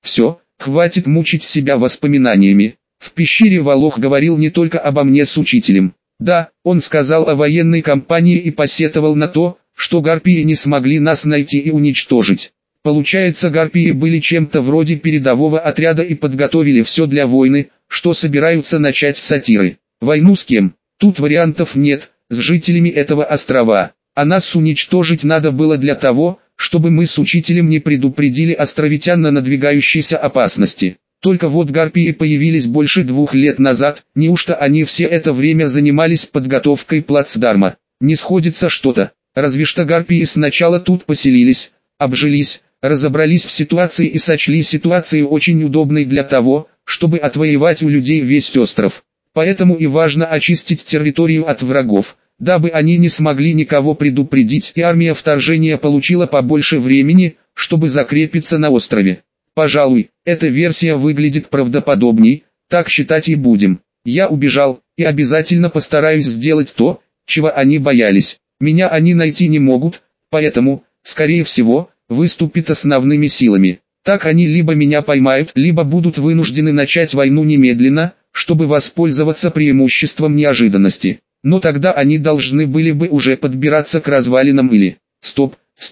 Все, хватит мучить себя воспоминаниями. В пещере Волох говорил не только обо мне с учителем. Да, он сказал о военной кампании и посетовал на то, что гарпии не смогли нас найти и уничтожить. Получается, гарпии были чем-то вроде передового отряда и подготовили все для войны, что собираются начать сатиры. Войну с кем? Тут вариантов нет, с жителями этого острова. А нас уничтожить надо было для того, чтобы мы с учителем не предупредили островитян на надвигающейся опасности. Только вот гарпии появились больше 2 лет назад, неужто они все это время занимались подготовкой плацдарма? Не сходится что-то. Разве что гарпии сначала тут поселились, обжились, разобрались в ситуации и сочли ситуацию очень удобной для того, чтобы отвоевать у людей весь остров. Поэтому и важно очистить территорию от врагов, дабы они не смогли никого предупредить, и армия вторжения получила побольше времени, чтобы закрепиться на острове. Пожалуй, эта версия выглядит правдоподобней, так считать и будем. Я убежал, и обязательно постараюсь сделать то, чего они боялись. Меня они найти не могут, поэтому, скорее всего, выступят основными силами. Так они либо меня поймают, либо будут вынуждены начать войну немедленно, чтобы воспользоваться преимуществом неожиданности. Но тогда они должны были бы уже подбираться к развалинам или... Стоп.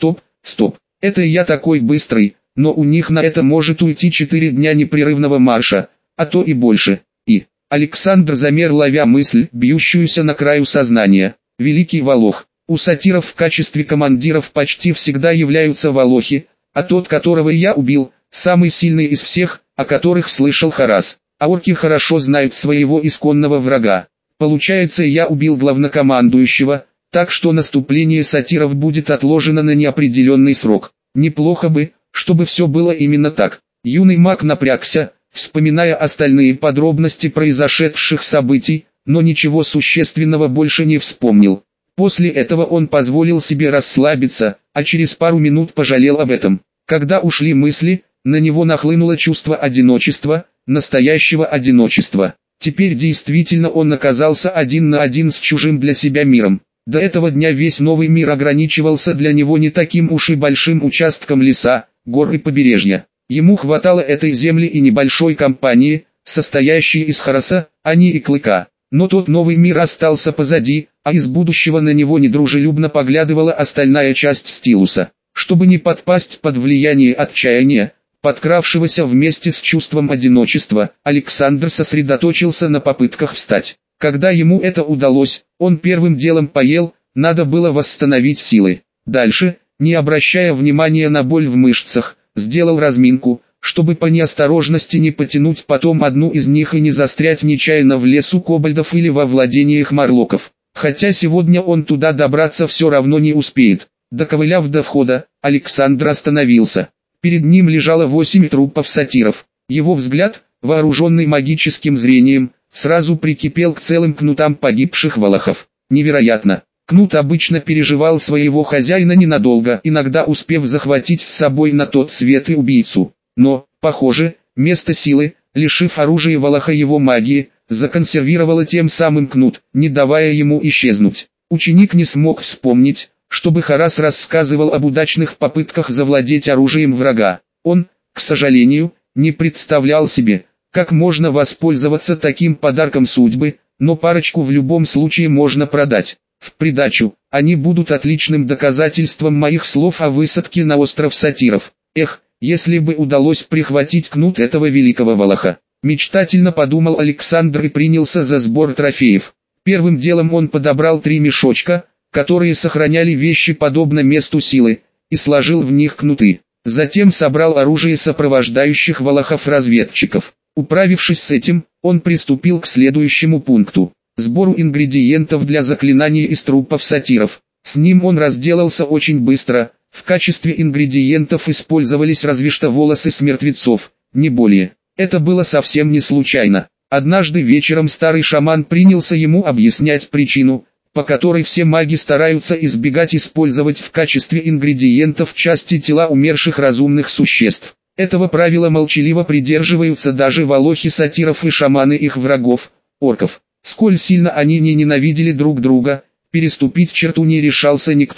Это я такой быстрый, но у них на это может уйти 4 дня непрерывного марша, а то и больше. И... Александр замер, ловя мысль, бьющуюся на краю сознания. Великий Волох. У сатиров в качестве командиров почти всегда являются волохи, а тот, которого я убил, самый сильный из всех, о которых слышал Харас. А орки хорошо знают своего исконного врага. Получается, я убил главнокомандующего, так что наступление сатиров будет отложено на неопределенный срок. Неплохо бы, чтобы все было именно так. Юный маг напрягся, вспоминая остальные подробности произошедших событий, но ничего существенного больше не вспомнил. После этого он позволил себе расслабиться, а через пару минут пожалел об этом. Когда ушли мысли, на него нахлынуло чувство одиночества, настоящего одиночества. Теперь действительно он оказался один на один с чужим для себя миром. До этого дня весь новый мир ограничивался для него не таким уж и большим участком леса, гор и побережья. Ему хватало этой земли и небольшой компании, состоящей из Хараса, Ани и Клыка. Но тот новый мир остался позади, а из будущего на него недружелюбно поглядывала остальная часть Стилуса. Чтобы не подпасть под влияние отчаяния, подкравшегося вместе с чувством одиночества, Александр сосредоточился на попытках встать. Когда ему это удалось, он первым делом поел, надо было восстановить силы. Дальше, не обращая внимания на боль в мышцах, сделал разминку, чтобы по неосторожности не потянуть потом одну из них и не застрять нечаянно в лесу кобальдов или во владениях морлоков. Хотя сегодня он туда добраться все равно не успеет. Доковыляв до входа, Александр остановился. Перед ним лежало 8 трупов сатиров. Его взгляд, вооруженный магическим зрением, сразу прикипел к целым кнутам погибших волохов. Невероятно. Кнут обычно переживал своего хозяина ненадолго, иногда успев захватить с собой на тот свет и убийцу. Но, похоже, место силы, лишив оружия волоха его магии, законсервировало тем самым кнут, не давая ему исчезнуть. Ученик не смог вспомнить, чтобы Харас рассказывал об удачных попытках завладеть оружием врага. Он, к сожалению, не представлял себе, как можно воспользоваться таким подарком судьбы, но парочку в любом случае можно продать. В придачу, они будут отличным доказательством моих слов о высадке на остров сатиров. Эх, если бы удалось прихватить кнут этого великого волоха. Мечтательно подумал Александр и принялся за сбор трофеев. Первым делом он подобрал 3 мешочка, которые сохраняли вещи подобно месту силы, и сложил в них кнуты. Затем собрал оружие сопровождающих волохов-разведчиков. Управившись с этим, он приступил к следующему пункту. Сбору ингредиентов для заклинаний из трупов сатиров. С ним он разделался очень быстро. В качестве ингредиентов использовались разве что волосы с мертвецов, не более. Это было совсем не случайно. Однажды вечером старый шаман принялся ему объяснять причину, по которой все маги стараются избегать использовать в качестве ингредиентов части тела умерших разумных существ. Этого правила молчаливо придерживаются даже волохи сатиров и шаманы их врагов, орков. Сколь сильно они не ненавидели друг друга, переступить черту не решался никто.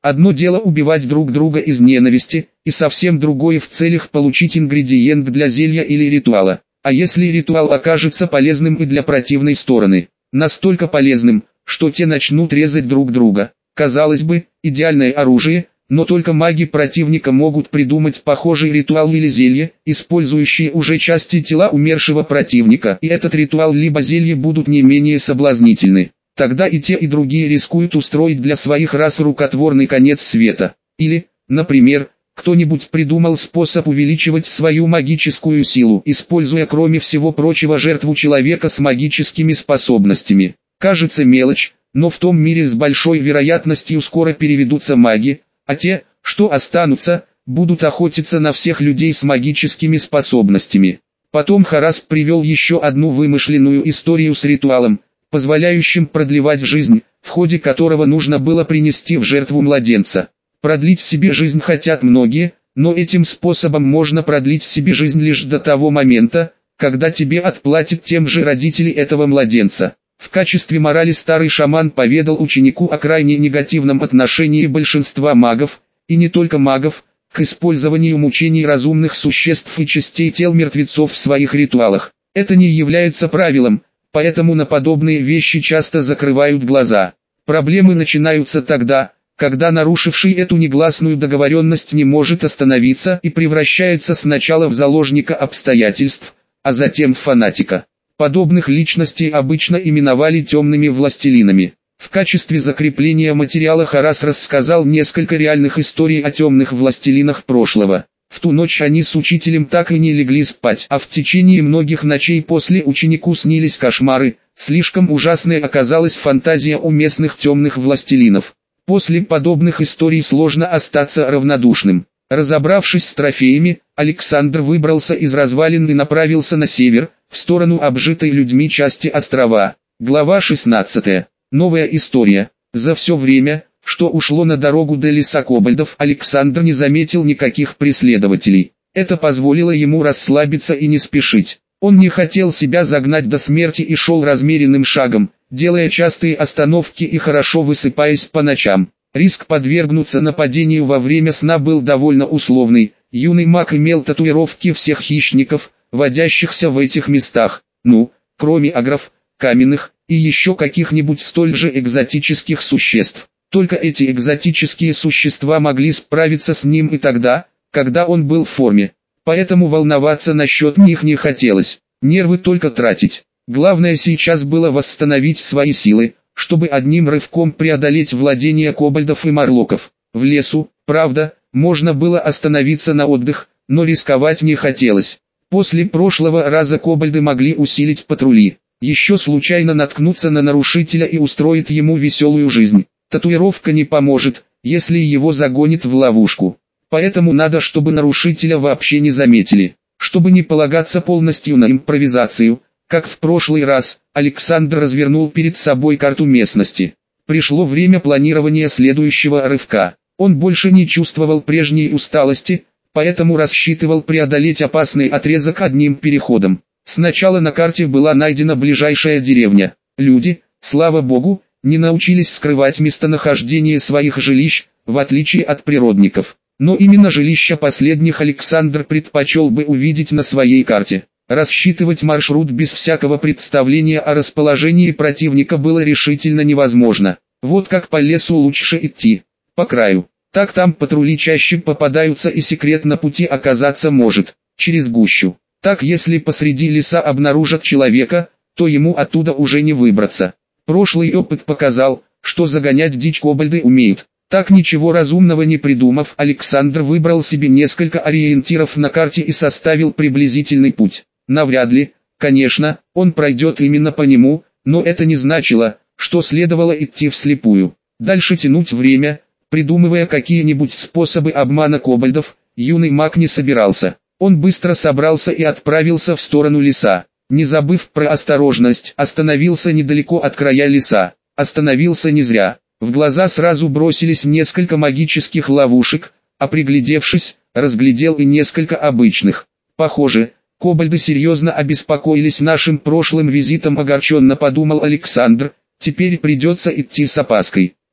Одно дело убивать друг друга из ненависти, и совсем другое в целях получить ингредиент для зелья или ритуала. А если ритуал окажется полезным и для противной стороны? Настолько полезным, что те начнут резать друг друга. Казалось бы, идеальное оружие, но только маги противника могут придумать похожий ритуал или зелье, использующие уже части тела умершего противника, и этот ритуал либо зелье будут не менее соблазнительны. Тогда и те, и другие рискуют устроить для своих рас рукотворный конец света. Или, например, кто-нибудь придумал способ увеличивать свою магическую силу, используя кроме всего прочего жертву человека с магическими способностями. Кажется мелочь, но в том мире с большой вероятностью скоро переведутся маги, а те, что останутся, будут охотиться на всех людей с магическими способностями. Потом Харас привел еще одну вымышленную историю с ритуалом, позволяющим продлевать жизнь, в ходе которого нужно было принести в жертву младенца. Продлить себе жизнь хотят многие, но этим способом можно продлить себе жизнь лишь до того момента, когда тебе отплатят тем же родители этого младенца. В качестве морали старый шаман поведал ученику о крайне негативном отношении большинства магов, и не только магов, к использованию мучений разумных существ и частей тел мертвецов в своих ритуалах. Это не является правилом, поэтому на подобные вещи часто закрывают глаза. Проблемы начинаются тогда, когда нарушивший эту негласную договоренность не может остановиться и превращается сначала в заложника обстоятельств, а затем в фанатика. Подобных личностей обычно именовали темными властелинами. В качестве закрепления материала Харас рассказал несколько реальных историй о темных властелинах прошлого. В ту ночь они с учителем так и не легли спать, а в течение многих ночей после ученику снились кошмары. Слишком ужасной оказалась фантазия у местных темных властелинов. После подобных историй сложно остаться равнодушным. Разобравшись с трофеями, Александр выбрался из развалин и направился на север, в сторону обжитой людьми части острова. Глава 16. Новая история. За все время, что ушло на дорогу до леса кобальдов, Александр не заметил никаких преследователей. Это позволило ему расслабиться и не спешить. Он не хотел себя загнать до смерти и шел размеренным шагом, делая частые остановки и хорошо высыпаясь по ночам. Риск подвергнуться нападению во время сна был довольно условный. Юный маг имел татуировки всех хищников, водящихся в этих местах, кроме агров, каменных, и еще каких-нибудь столь же экзотических существ. Только эти экзотические существа могли справиться с ним и тогда, когда он был в форме. Поэтому волноваться насчет них не хотелось, нервы только тратить. Главное сейчас было восстановить свои силы, чтобы одним рывком преодолеть владения кобальдов и морлоков. В лесу, правда, можно было остановиться на отдых, но рисковать не хотелось. После прошлого раза кобальды могли усилить патрули, еще случайно наткнуться на нарушителя и устроить ему веселую жизнь. Татуировка не поможет, если его загонит в ловушку. Поэтому надо, чтобы нарушителя вообще не заметили. Чтобы не полагаться полностью на импровизацию, как в прошлый раз, Александр развернул перед собой карту местности. Пришло время планирования следующего рывка. Он больше не чувствовал прежней усталости, поэтому рассчитывал преодолеть опасный отрезок одним переходом. Сначала на карте была найдена ближайшая деревня. Люди, слава богу, не научились скрывать местонахождение своих жилищ, в отличие от природников. Но именно жилища последних Александр предпочел бы увидеть на своей карте. Рассчитывать маршрут без всякого представления о расположении противника было решительно невозможно. Вот как по лесу лучше идти. По краю. Так там патрули чаще попадаются и секрет на пути оказаться может. Через гущу. Так если посреди леса обнаружат человека, то ему оттуда уже не выбраться. Прошлый опыт показал, что загонять дичь кобальды умеют. Так ничего разумного не придумав, Александр выбрал себе несколько ориентиров на карте и составил приблизительный путь. Навряд ли, конечно, он пройдет именно по нему, но это не значило, что следовало идти вслепую. Дальше тянуть время, придумывая какие-нибудь способы обмана кобальдов, юный маг не собирался. Он быстро собрался и отправился в сторону леса. Не забыв про осторожность, остановился недалеко от края леса. Остановился не зря. В глаза сразу бросились несколько магических ловушек, а приглядевшись, разглядел и несколько обычных. Похоже, кобальды серьезно обеспокоились нашим прошлым визитом, огорченно подумал Александр, теперь придется идти с опаской.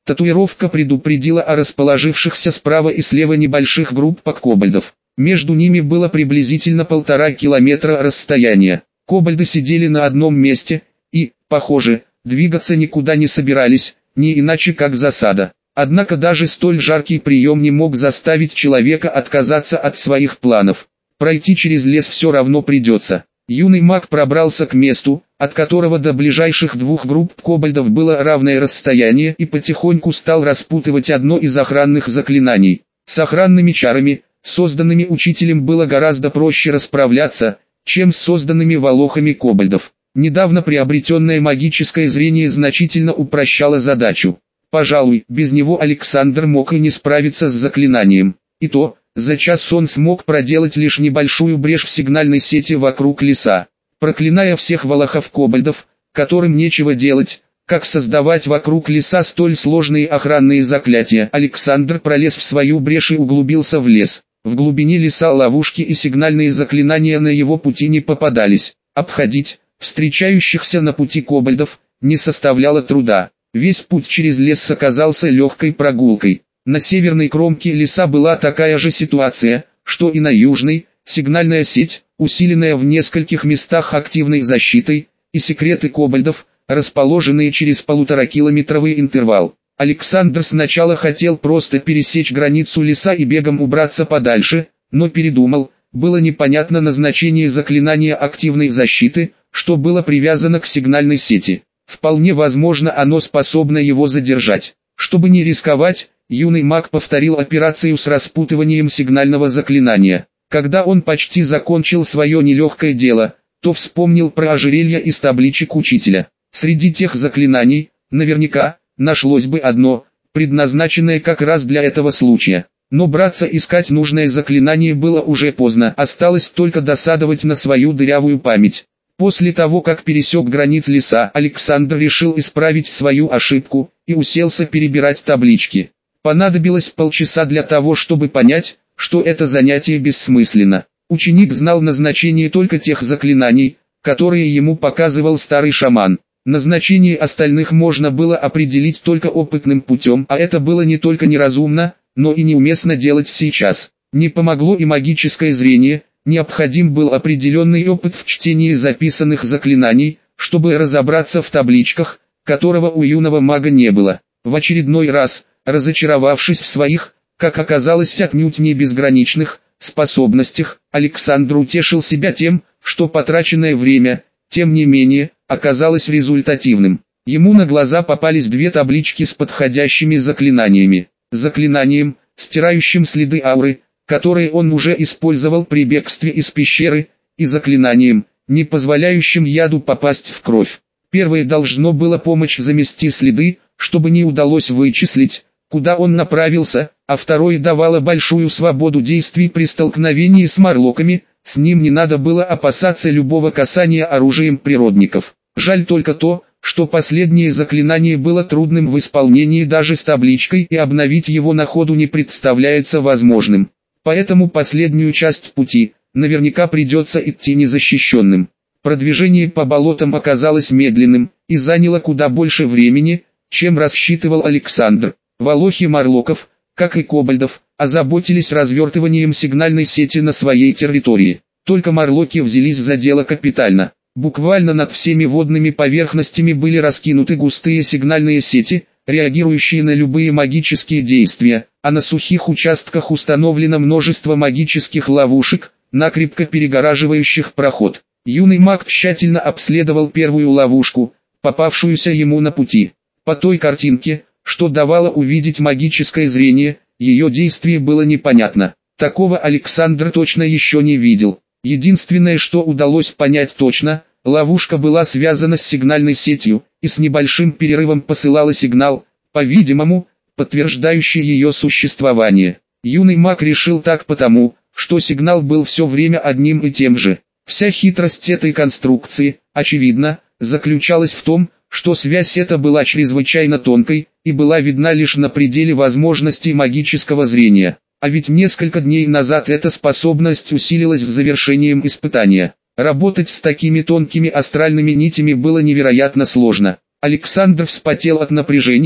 Татуировка предупредила о расположившихся справа и слева небольших группах кобальдов. Между ними было приблизительно 1,5 километра расстояния. Кобальды сидели на одном месте и, похоже, двигаться никуда не собирались, не иначе как засада. Однако даже столь жаркий прием не мог заставить человека отказаться от своих планов. Пройти через лес все равно придется. Юный маг пробрался к месту, от которого до ближайших двух групп кобальдов было равное расстояние, и потихоньку стал распутывать одно из охранных заклинаний. С охранными чарами, созданными учителем, было гораздо проще расправляться, чем с созданными волохами кобальдов. Недавно приобретенное магическое зрение значительно упрощало задачу. Пожалуй, без него Александр мог и не справиться с заклинанием. И то, за час он смог проделать лишь небольшую брешь в сигнальной сети вокруг леса. Проклиная всех волохов-кобальдов, которым нечего делать, как создавать вокруг леса столь сложные охранные заклятия, Александр пролез в свою брешь и углубился в лес. В глубине леса ловушки и сигнальные заклинания на его пути не попадались. Обходить встречающихся на пути кобальдов не составляло труда. Весь путь через лес оказался легкой прогулкой. На северной кромке леса была такая же ситуация, что и на южной. Сигнальная сеть, усиленная в нескольких местах активной защитой, и секреты кобальдов, расположенные через 1,5-километровый интервал. Александр сначала хотел просто пересечь границу леса и бегом убраться подальше, но передумал. Было непонятно назначение заклинания активной защиты, что было привязано к сигнальной сети. Вполне возможно, оно способно его задержать. Чтобы не рисковать, юный маг повторил операцию с распутыванием сигнального заклинания. Когда он почти закончил свое нелегкое дело, то вспомнил про ожерелье из табличек учителя. Среди тех заклинаний, наверняка, нашлось бы одно, предназначенное как раз для этого случая. Но браться искать нужное заклинание было уже поздно, осталось только досадовать на свою дырявую память. После того, как пересек границ леса, Александр решил исправить свою ошибку и уселся перебирать таблички. Понадобилось полчаса для того, чтобы понять, что это занятие бессмысленно. Ученик знал назначение только тех заклинаний, которые ему показывал старый шаман. Назначение остальных можно было определить только опытным путем, а это было не только неразумно, но и неуместно делать сейчас. Не помогло и магическое зрение. Необходим был определенный опыт в чтении записанных заклинаний, чтобы разобраться в табличках, которого у юного мага не было. В очередной раз, разочаровавшись в своих, как оказалось, отнюдь не безграничных способностях, Александр утешил себя тем, что потраченное время, тем не менее, оказалось результативным. Ему на глаза попались две таблички с подходящими заклинаниями. Заклинанием, стирающим следы ауры, которые он уже использовал при бегстве из пещеры, и заклинанием, не позволяющим яду попасть в кровь. Первое должно было помочь замести следы, чтобы не удалось вычислить, куда он направился, а второе давало большую свободу действий при столкновении с морлоками, с ним не надо было опасаться любого касания оружием природников. Жаль только то, что последнее заклинание было трудным в исполнении даже с табличкой, и обновить его на ходу не представляется возможным. Поэтому последнюю часть пути, наверняка придется идти незащищенным. Продвижение по болотам оказалось медленным, и заняло куда больше времени, чем рассчитывал Александр. Волохи морлоков, как и кобальдов, озаботились развертыванием сигнальной сети на своей территории. Только морлоки взялись за дело капитально. Буквально над всеми водными поверхностями были раскинуты густые сигнальные сети, реагирующие на любые магические действия, а на сухих участках установлено множество магических ловушек, накрепко перегораживающих проход. Юный маг тщательно обследовал первую ловушку, попавшуюся ему на пути. По той картинке, что давало увидеть магическое зрение, ее действие было непонятно. Такого Александр точно еще не видел. Единственное, что удалось понять точно, ловушка была связана с сигнальной сетью, и с небольшим перерывом посылала сигнал, по-видимому, подтверждающий ее существование. Юный маг решил так потому, что сигнал был все время одним и тем же. Вся хитрость этой конструкции, очевидно, заключалась в том, что связь эта была чрезвычайно тонкой, и была видна лишь на пределе возможностей магического зрения. А ведь несколько дней назад эта способность усилилась с завершением испытания. Работать с такими тонкими астральными нитями было невероятно сложно. Александр вспотел от напряжения,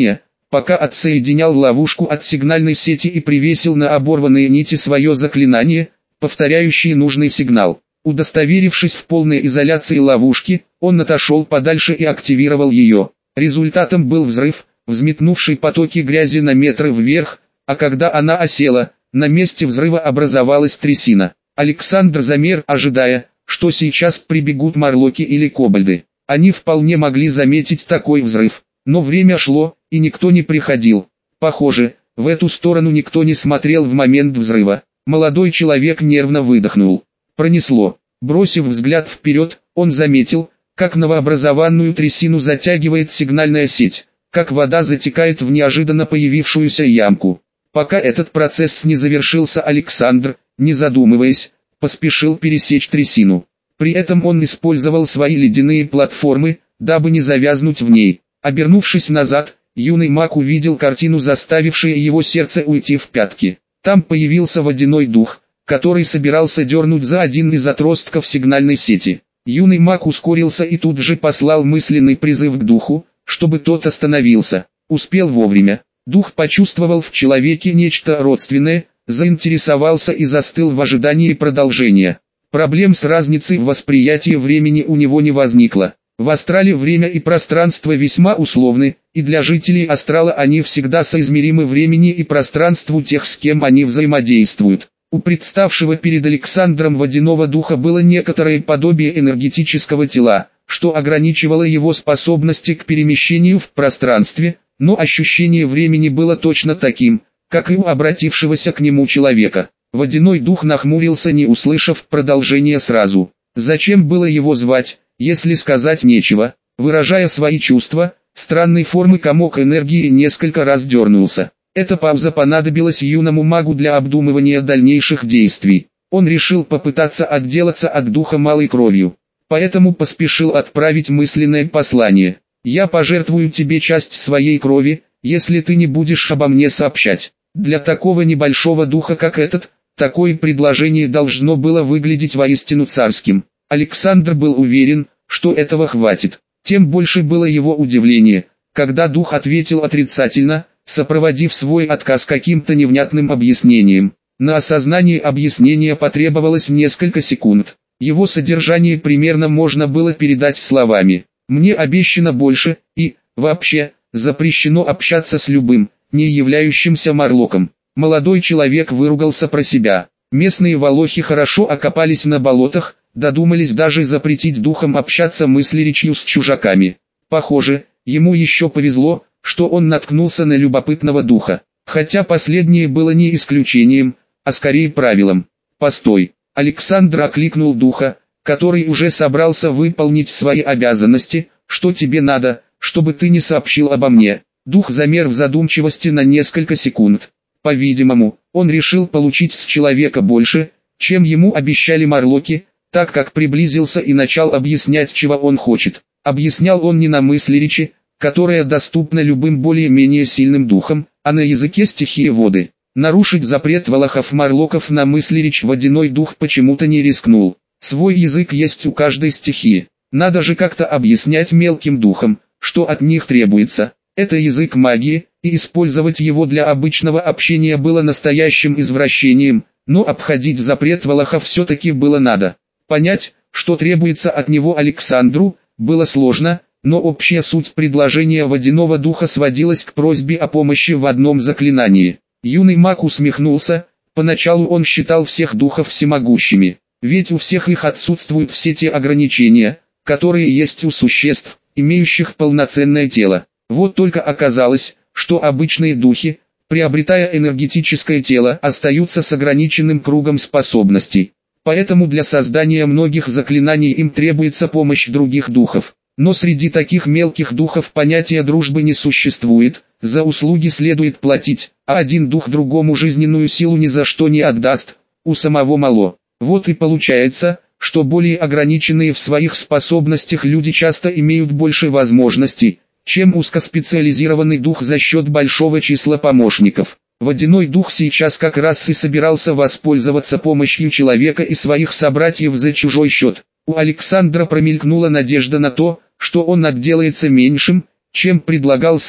пока отсоединял ловушку от сигнальной сети и привесил на оборванные нити свое заклинание, повторяющее нужный сигнал. Удостоверившись в полной изоляции ловушки, он отошел подальше и активировал ее. Результатом был взрыв, взметнувший потоки грязи на метры вверх, а когда она осела, на месте взрыва образовалась трясина. Александр замер, ожидая, что сейчас прибегут морлоки или кобальды. Они вполне могли заметить такой взрыв, но время шло, и никто не приходил. Похоже, в эту сторону никто не смотрел в момент взрыва. Молодой человек нервно выдохнул. Пронесло. Бросив взгляд вперед, он заметил, как новообразованную трясину затягивает сигнальная сеть, как вода затекает в неожиданно появившуюся ямку. Пока этот процесс не завершился, Александр, не задумываясь, поспешил пересечь трясину. При этом он использовал свои ледяные платформы, дабы не завязнуть в ней. Обернувшись назад, юный маг увидел картину, заставившую его сердце уйти в пятки. Там появился водяной дух, который собирался дернуть за один из отростков сигнальной сети. Юный маг ускорился и тут же послал мысленный призыв к духу, чтобы тот остановился. Успел вовремя. Дух почувствовал в человеке нечто родственное, заинтересовался и застыл в ожидании продолжения. Проблем с разницей в восприятии времени у него не возникло. В астрале время и пространство весьма условны, и для жителей астрала они всегда соизмеримы времени и пространству тех, с кем они взаимодействуют. У представшего перед Александром водяного духа было некоторое подобие энергетического тела, что ограничивало его способности к перемещению в пространстве, но ощущение времени было точно таким, как и у обратившегося к нему человека. Водяной дух нахмурился, не услышав продолжения сразу. Зачем было его звать, если сказать нечего? Выражая свои чувства, странной формы комок энергии несколько раз дернулся. Эта пауза понадобилась юному магу для обдумывания дальнейших действий. Он решил попытаться отделаться от духа малой кровью. Поэтому поспешил отправить мысленное послание. «Я пожертвую тебе часть своей крови, если ты не будешь обо мне сообщать». Для такого небольшого духа, как этот, такое предложение должно было выглядеть воистину царским. Александр был уверен, что этого хватит. Тем больше было его удивление, когда дух ответил отрицательно, сопроводив свой отказ каким-то невнятным объяснением. На осознание объяснения потребовалось несколько секунд. Его содержание примерно можно было передать словами: «Мне обещано больше, и, вообще, запрещено общаться с любым, не являющимся морлоком». Молодой человек выругался про себя. Местные волохи хорошо окопались на болотах, додумались даже запретить духам общаться мыслеречью с чужаками. Похоже, ему еще повезло, что он наткнулся на любопытного духа. Хотя последнее было не исключением, а скорее правилом. «Постой!» Александр окликнул духа, который уже собрался выполнить свои обязанности. «Что тебе надо, чтобы ты не сообщил обо мне?» Дух замер в задумчивости на несколько секунд. По-видимому, он решил получить с человека больше, чем ему обещали морлоки, так как приблизился и начал объяснять, чего он хочет. Объяснял он не на мыслеречи, которая доступна любым более-менее сильным духам, а на языке стихии воды. Нарушить запрет волохов-морлоков на мыслеречь водяной дух почему-то не рискнул. Свой язык есть у каждой стихии. Надо же как-то объяснять мелким духам, что от них требуется. Это язык магии, и использовать его для обычного общения было настоящим извращением, но обходить запрет волохов все-таки было надо. Понять, что требуется от него Александру, было сложно, но общая суть предложения водяного духа сводилась к просьбе о помощи в одном заклинании. Юный маг усмехнулся. Поначалу он считал всех духов всемогущими, ведь у всех их отсутствуют все те ограничения, которые есть у существ, имеющих полноценное тело. Вот только оказалось, что обычные духи, приобретая энергетическое тело, остаются с ограниченным кругом способностей. Поэтому для создания многих заклинаний им требуется помощь других духов. Но среди таких мелких духов понятия дружбы не существует, за услуги следует платить, а один дух другому жизненную силу ни за что не отдаст, у самого мало. Вот и получается, что более ограниченные в своих способностях люди часто имеют больше возможностей, чем узкоспециализированный дух за счет большого числа помощников. Водяной дух сейчас как раз и собирался воспользоваться помощью человека и своих собратьев за чужой счет. У Александра промелькнула надежда на то, что он отделается меньшим, чем предлагал сам,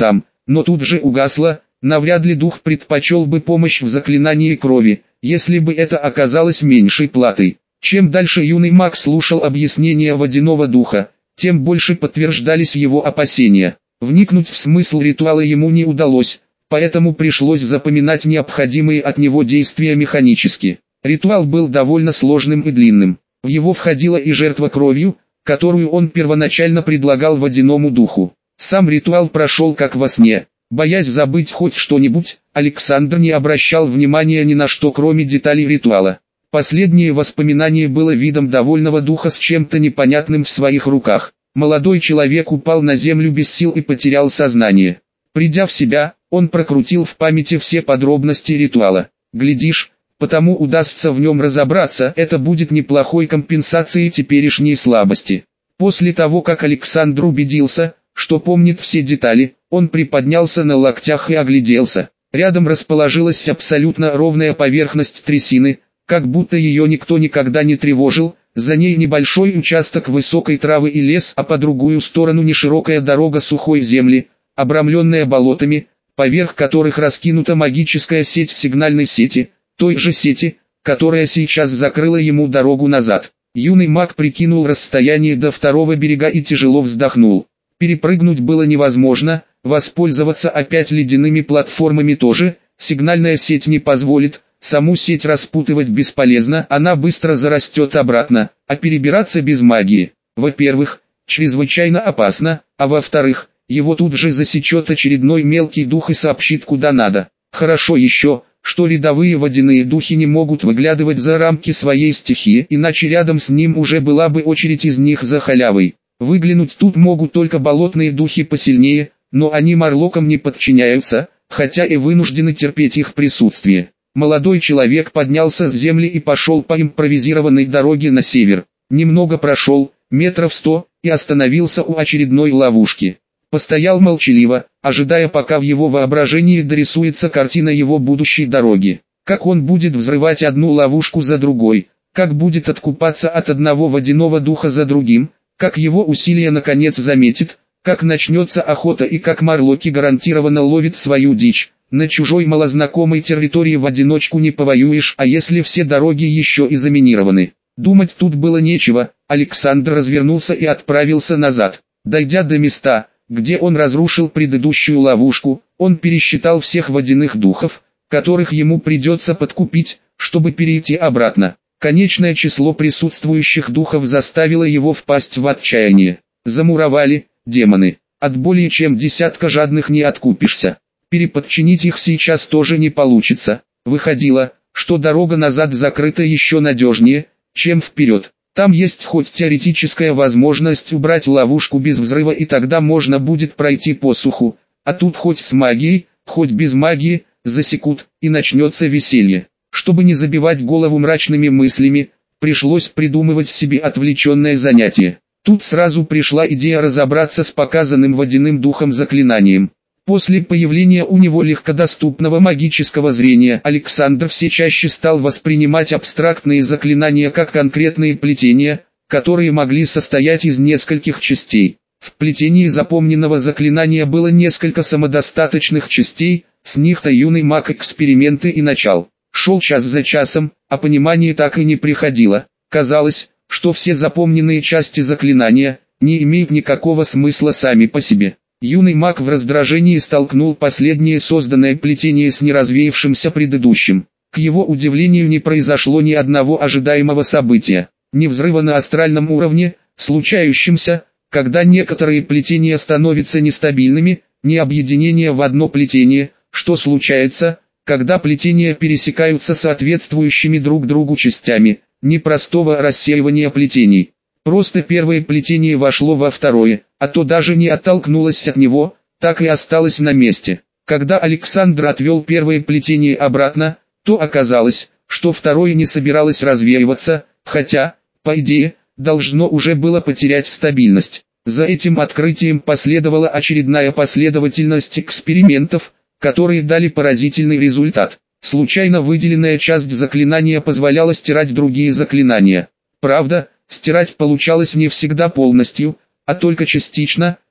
но тут же угасла. Навряд ли дух предпочел бы помощь в заклинании крови, если бы это оказалось меньшей платой. Чем дальше юный маг слушал объяснения водяного духа, тем больше подтверждались его опасения. Вникнуть в смысл ритуала ему не удалось, поэтому пришлось запоминать необходимые от него действия механически. Ритуал был довольно сложным и длинным. В его входила и жертва кровью, которую он первоначально предлагал водяному духу. Сам ритуал прошел как во сне. Боясь забыть хоть что-нибудь, Александр не обращал внимания ни на что, кроме деталей ритуала. Последнее воспоминание было видом довольного духа с чем-то непонятным в своих руках. Молодой человек упал на землю без сил и потерял сознание. Придя в себя, он прокрутил в памяти все подробности ритуала. Глядишь, потому удастся в нем разобраться, это будет неплохой компенсацией теперешней слабости. После того, как Александр убедился, что помнит все детали, он приподнялся на локтях и огляделся. Рядом расположилась абсолютно ровная поверхность трясины, как будто ее никто никогда не тревожил. За ней небольшой участок высокой травы и лес, а по другую сторону неширокая дорога сухой земли, обрамленная болотами, поверх которых раскинута магическая сеть сигнальной сети, той же сети, которая сейчас закрыла ему дорогу назад. Юный маг прикинул расстояние до второго берега и тяжело вздохнул. Перепрыгнуть было невозможно, воспользоваться опять ледяными платформами тоже, сигнальная сеть не позволит, саму сеть распутывать бесполезно, она быстро зарастет обратно, а перебираться без магии, во-первых, чрезвычайно опасно, а во-вторых, его тут же засечет очередной мелкий дух и сообщит куда надо. Хорошо еще, что рядовые водяные духи не могут выглядывать за рамки своей стихии, иначе рядом с ним уже была бы очередь из них за халявой. Выглянуть тут могут только болотные духи посильнее, но они морлокам не подчиняются, хотя и вынуждены терпеть их присутствие. Молодой человек поднялся с земли и пошел по импровизированной дороге на север. Немного прошел, метров 100, и остановился у очередной ловушки. Постоял молчаливо, ожидая, пока в его воображении дорисуется картина его будущей дороги. Как он будет взрывать одну ловушку за другой, как будет откупаться от одного водяного духа за другим, как его усилия наконец заметит, как начнется охота и как морлоки гарантированно ловит свою дичь. На чужой малознакомой территории в одиночку не повоюешь, а если все дороги еще и заминированы. Думать тут было нечего, Александр развернулся и отправился назад. Дойдя до места, где он разрушил предыдущую ловушку, он пересчитал всех водяных духов, которых ему придется подкупить, чтобы перейти обратно. Конечное число присутствующих духов заставило его впасть в отчаяние. Замуровали, демоны. От более чем десятка жадных не откупишься. Переподчинить их сейчас тоже не получится. Выходило, что дорога назад закрыта еще надежнее, чем вперед. Там есть хоть теоретическая возможность убрать ловушку без взрыва, и тогда можно будет пройти по суху. А тут хоть с магией, хоть без магии, засекут, и начнется веселье. Чтобы не забивать голову мрачными мыслями, пришлось придумывать себе отвлеченное занятие. Тут сразу пришла идея разобраться с показанным водяным духом заклинанием. После появления у него легкодоступного магического зрения Александр все чаще стал воспринимать абстрактные заклинания как конкретные плетения, которые могли состоять из нескольких частей. В плетении запомненного заклинания было несколько самодостаточных частей, с них-то юный маг эксперименты и начал. Шел час за часом, а понимание так и не приходило. Казалось, что все запомненные части заклинания не имеют никакого смысла сами по себе. Юный маг в раздражении столкнул последнее созданное плетение с неразвеявшимся предыдущим. К его удивлению, не произошло ни одного ожидаемого события. Ни взрыва на астральном уровне, случающимся, когда некоторые плетения становятся нестабильными, ни объединения в одно плетение, что случается, когда плетения пересекаются соответствующими друг другу частями, ни простого рассеивания плетений. Просто первое плетение вошло во второе, а то даже не оттолкнулось от него, так и осталось на месте. Когда Александр отвел первое плетение обратно, то оказалось, что второе не собиралось развеиваться, хотя, по идее, должно уже было потерять стабильность. За этим открытием последовала очередная последовательность экспериментов, которые дали поразительный результат. Случайно выделенная часть заклинания позволяла стирать другие заклинания. Правда, стирать получалось не всегда полностью, а только частично,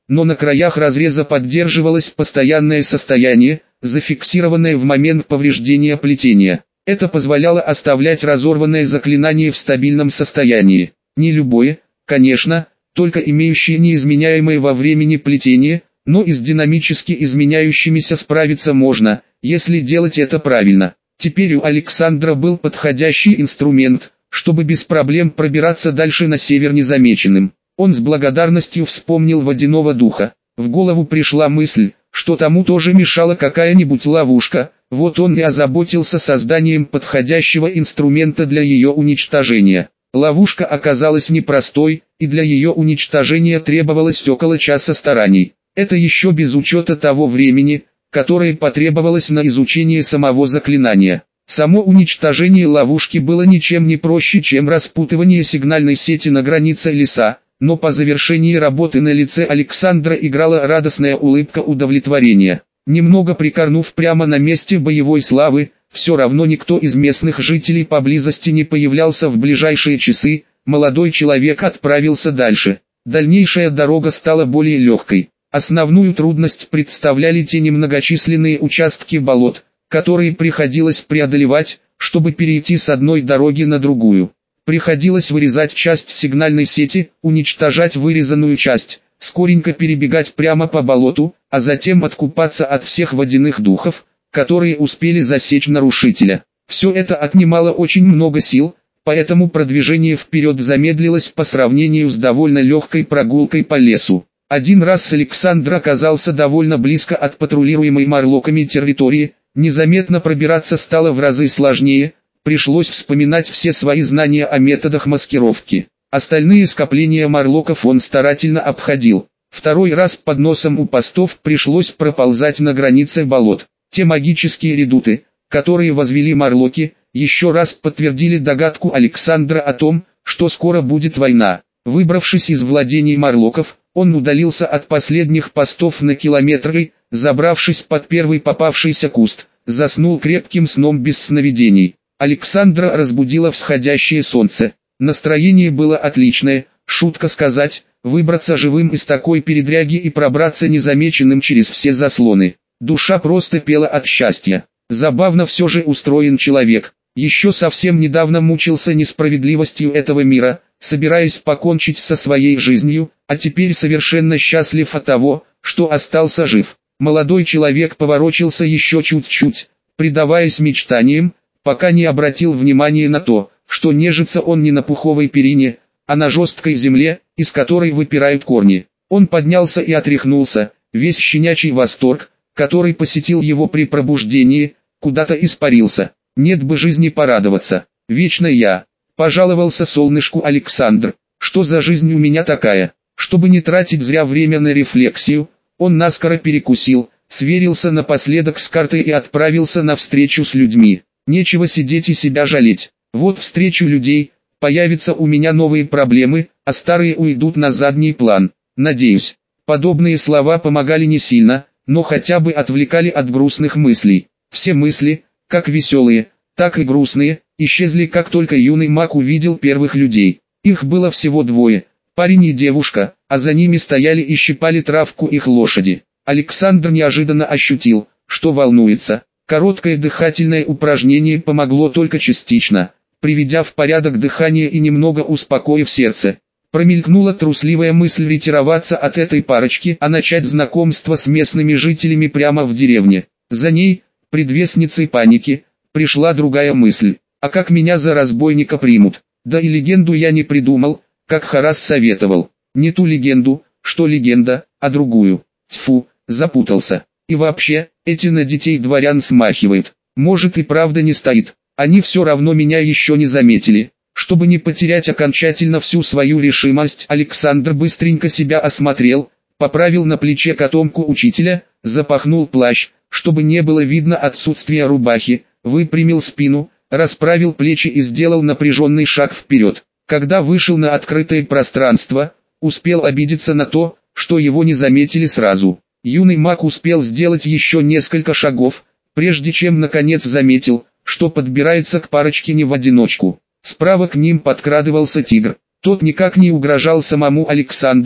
но на краях разреза поддерживалось постоянное состояние, зафиксированное в момент повреждения плетения. Это позволяло оставлять разорванное заклинание в стабильном состоянии. Не любое, конечно, только имеющее неизменяемое во времени плетение, но и с динамически изменяющимися справиться можно, если делать это правильно. Теперь у Александра был подходящий инструмент, чтобы без проблем пробираться дальше на север незамеченным. Он с благодарностью вспомнил водяного духа. В голову пришла мысль, что тому тоже мешала какая-нибудь ловушка, вот он и озаботился созданием подходящего инструмента для ее уничтожения. Ловушка оказалась непростой, и для ее уничтожения требовалось около часа стараний. Это еще без учета того времени, которое потребовалось на изучение самого заклинания. Само уничтожение ловушки было ничем не проще, чем распутывание сигнальной сети на границе леса, но по завершении работы на лице Александра играла радостная улыбка удовлетворения. Немного прикорнув прямо на месте боевой славы, все равно никто из местных жителей поблизости не появлялся в ближайшие часы, молодой человек отправился дальше. Дальнейшая дорога стала более легкой. Основную трудность представляли те немногочисленные участки болот, которые приходилось преодолевать, чтобы перейти с одной дороги на другую. Приходилось вырезать часть сигнальной сети, уничтожать вырезанную часть, скоренько перебегать прямо по болоту, а затем откупаться от всех водяных духов, которые успели засечь нарушителя. Все это отнимало очень много сил, поэтому продвижение вперед замедлилось по сравнению с довольно легкой прогулкой по лесу. Один раз Александр оказался довольно близко от патрулируемой морлоками территории, незаметно пробираться стало в разы сложнее, пришлось вспоминать все свои знания о методах маскировки. Остальные скопления морлоков он старательно обходил. Второй раз под носом у постов пришлось проползать на границе болот. Те магические редуты, которые возвели морлоки, еще раз подтвердили догадку Александра о том, что скоро будет война. Выбравшись из владений морлоков, он удалился от последних постов на километры, забравшись под первый попавшийся куст, заснул крепким сном без сновидений. Александра разбудило всходящее солнце. Настроение было отличное, шутка сказать, выбраться живым из такой передряги и пробраться незамеченным через все заслоны. Душа просто пела от счастья. Забавно все же устроен человек. Еще совсем недавно мучился несправедливостью этого мира, собираясь покончить со своей жизнью, а теперь совершенно счастлив от того, что остался жив. Молодой человек поворочился еще чуть-чуть, предаваясь мечтаниям, пока не обратил внимания на то, что нежится он не на пуховой перине, а на жесткой земле, из которой выпирают корни. Он поднялся и отряхнулся, весь щенячий восторг, который посетил его при пробуждении, куда-то испарился. Нет бы жизни порадоваться, вечно я, пожаловался солнышку Александр. Что за жизнь у меня такая? Чтобы не тратить зря время на рефлексию, он наскоро перекусил, сверился напоследок с картой и отправился на встречу с людьми. Нечего сидеть и себя жалеть. Вот встречу людей, появятся у меня новые проблемы, а старые уйдут на задний план. Надеюсь, подобные слова помогали не сильно, но хотя бы отвлекали от грустных мыслей. Все мысли, как веселые, так и грустные, исчезли, как только юный маг увидел первых людей. Их было всего двое, парень и девушка, а за ними стояли и щипали травку их лошади. Александр неожиданно ощутил, что волнуется. Короткое дыхательное упражнение помогло только частично, приведя в порядок дыхание и немного успокоив сердце. Промелькнула трусливая мысль ретироваться от этой парочки, а начать знакомство с местными жителями прямо в деревне. За ней, предвестницей паники, пришла другая мысль. А как меня за разбойника примут? Да и легенду я не придумал, как Харас советовал. Не ту легенду, что легенда, а другую. Тьфу, запутался. И вообще, эти на детей дворян смахивают. Может и правда не стоит. Они все равно меня еще не заметили. Чтобы не потерять окончательно всю свою решимость, Александр быстренько себя осмотрел, поправил на плече котомку учителя, запахнул плащ, чтобы не было видно отсутствия рубахи, выпрямил спину, расправил плечи и сделал напряженный шаг вперед. Когда вышел на открытое пространство, успел обидеться на то, что его не заметили сразу. Юный маг успел сделать еще несколько шагов, прежде чем наконец заметил, что подбирается к парочке не в одиночку. Справа к ним подкрадывался тигр. Тот никак не угрожал самому Александру,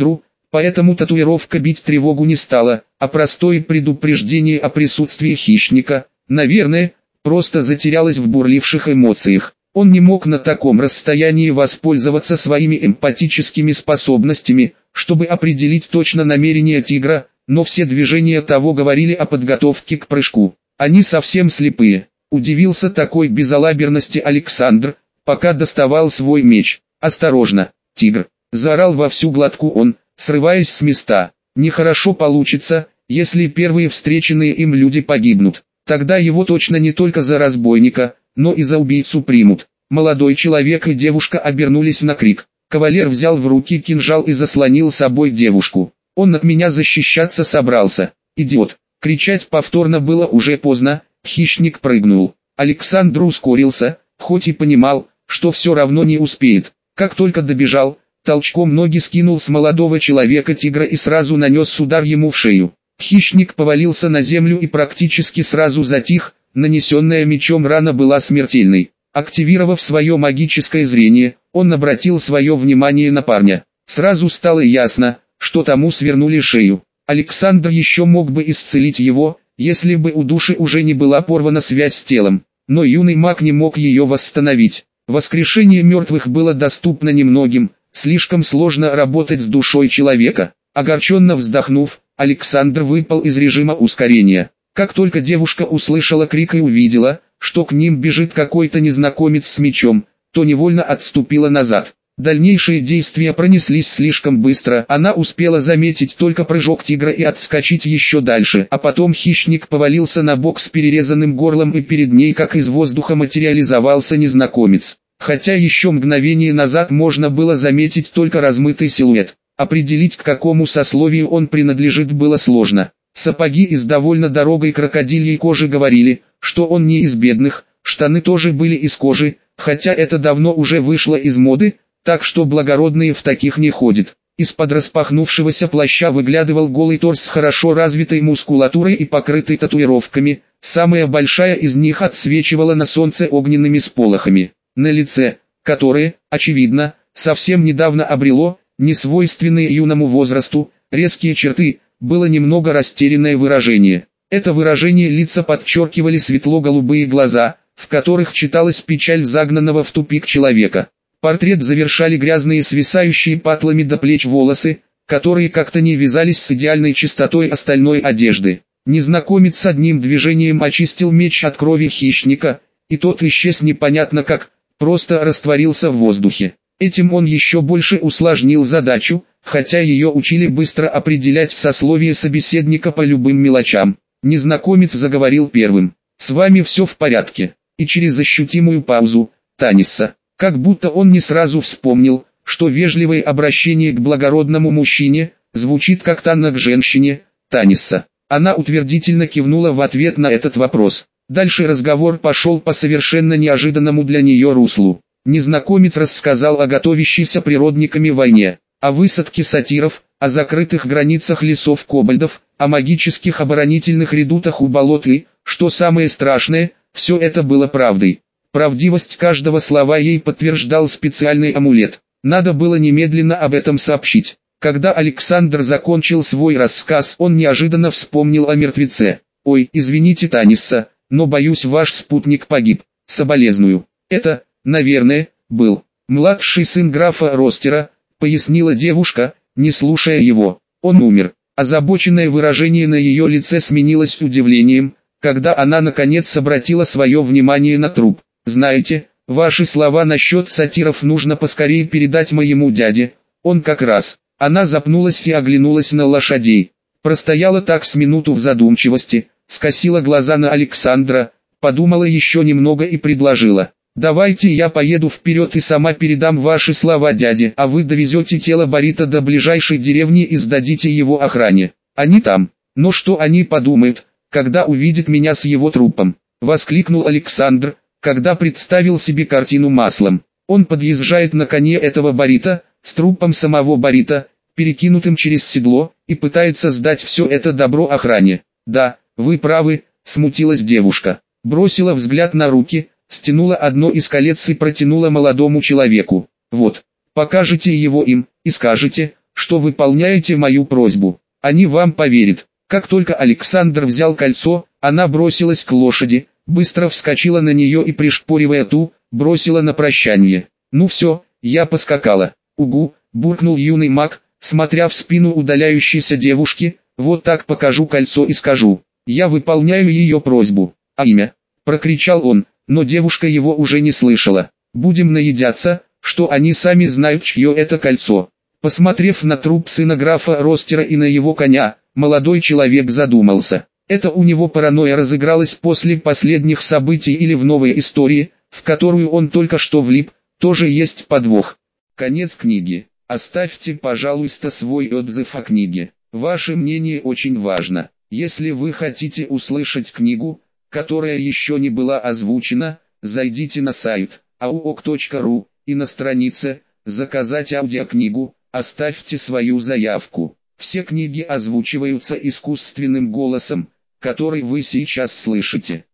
Поэтому татуировка бить тревогу не стала, а простое предупреждение о присутствии хищника, наверное, просто затерялось в бурливших эмоциях. Он не мог на таком расстоянии воспользоваться своими эмпатическими способностями, чтобы определить точно намерения тигра, но все движения того говорили о подготовке к прыжку. Они совсем слепые. Удивился такой безалаберности Александр, пока доставал свой меч. «Осторожно, тигр!» — заорал во всю глотку он, срываясь с места. «Нехорошо получится, если первые встреченные им люди погибнут. Тогда его точно не только за разбойника, но и за убийцу примут». Молодой человек и девушка обернулись на крик. Кавалер взял в руки кинжал и заслонил собой девушку. «Он от меня защищаться собрался, идиот!» Кричать повторно было уже поздно, хищник прыгнул. Александр ускорился, хоть и понимал, что все равно не успеет. Как только добежал, толчком ноги скинул с молодого человека тигра и сразу нанес удар ему в шею. Хищник повалился на землю и практически сразу затих, нанесенная мечом рана была смертельной. Активировав свое магическое зрение, он обратил свое внимание на парня. Сразу стало ясно, что тому свернули шею. Александр еще мог бы исцелить его, если бы у души уже не была порвана связь с телом. Но юный маг не мог ее восстановить. Воскрешение мертвых было доступно немногим, слишком сложно работать с душой человека. Огорченно вздохнув, Александр выпал из режима ускорения. Как только девушка услышала крик и увидела, что к ним бежит какой-то незнакомец с мечом, то невольно отступила назад. Дальнейшие действия пронеслись слишком быстро, она успела заметить только прыжок тигра и отскочить еще дальше, а потом хищник повалился на бок с перерезанным горлом и перед ней как из воздуха материализовался незнакомец. Хотя еще мгновение назад можно было заметить только размытый силуэт, определить к какому сословию он принадлежит было сложно. Сапоги из довольно дорогой крокодильей кожи говорили, что он не из бедных, штаны тоже были из кожи, хотя это давно уже вышло из моды, так что благородные в таких не ходят. Из-под распахнувшегося плаща выглядывал голый торс с хорошо развитой мускулатурой и покрытый татуировками, самая большая из них отсвечивала на солнце огненными сполохами. На лице, которое, очевидно, совсем недавно обрело, несвойственные юному возрасту, резкие черты, было немного растерянное выражение. Это выражение лица подчеркивали светло-голубые глаза, в которых читалась печаль загнанного в тупик человека. Портрет завершали грязные свисающие патлами до плеч волосы, которые как-то не вязались с идеальной чистотой остальной одежды. Незнакомец с одним движением очистил меч от крови хищника, и тот исчез непонятно как, просто растворился в воздухе. Этим он еще больше усложнил задачу, хотя ее учили быстро определять сословие собеседника по любым мелочам. Незнакомец заговорил первым. «С вами все в порядке», и через ощутимую паузу, «Таниса». Как будто он не сразу вспомнил, что вежливое обращение к благородному мужчине звучит как Танна к женщине, Таниса. Она утвердительно кивнула в ответ на этот вопрос. Дальше разговор пошел по совершенно неожиданному для нее руслу. Незнакомец рассказал о готовящейся природниками войне, о высадке сатиров, о закрытых границах лесов кобальдов, о магических оборонительных редутах у болот и, что самое страшное, все это было правдой. Правдивость каждого слова ей подтверждал специальный амулет. Надо было немедленно об этом сообщить. Когда Александр закончил свой рассказ, он неожиданно вспомнил о мертвеце. «Ой, извините, Таниса, но боюсь, ваш спутник погиб. Соболезную». «Это, наверное, был младший сын графа Ростера», пояснила девушка, не слушая его. «Он умер». Озабоченное выражение на ее лице сменилось удивлением, когда она наконец обратила свое внимание на труп. «Знаете, ваши слова насчет сатиров нужно поскорее передать моему дяде, он как раз». Она запнулась и оглянулась на лошадей. Простояла так с минуту в задумчивости, скосила глаза на Александра, подумала еще немного и предложила: «Давайте я поеду вперед и сама передам ваши слова дяде, а вы довезете тело Борита до ближайшей деревни и сдадите его охране. Они там. Но что они подумают, когда увидят меня с его трупом?» — воскликнул Александр, когда представил себе картину маслом. Он подъезжает на коне этого Борита, с трупом самого Борита, перекинутым через седло, и пытается сдать все это добро охране. «Да, вы правы», — смутилась девушка. Бросила взгляд на руки, стянула одно из колец и протянула молодому человеку. «Вот, покажите его им, и скажете, что выполняете мою просьбу. Они вам поверят. Как только Александр взял кольцо, она бросилась к лошади, быстро вскочила на нее и, пришпоривая ту, бросила на прощание. «Ну все, я поскакала». «Угу», буркнул юный маг, смотря в спину удаляющейся девушки, «вот так покажу кольцо и скажу. Я выполняю ее просьбу. А имя?» – прокричал он, но девушка его уже не слышала. «Будем наедяться, что они сами знают, чье это кольцо». Посмотрев на труп сына графа Ростера и на его коня, молодой человек задумался. Это у него паранойя разыгралась после последних событий или в новой истории, в которую он только что влип, тоже есть подвох. Конец книги. Оставьте, пожалуйста, свой отзыв о книге. Ваше мнение очень важно. Если вы хотите услышать книгу, которая еще не была озвучена, зайдите на сайт auok.ru и на странице «Заказать аудиокнигу» оставьте свою заявку. Все книги озвучиваются искусственным голосом, который вы сейчас слышите.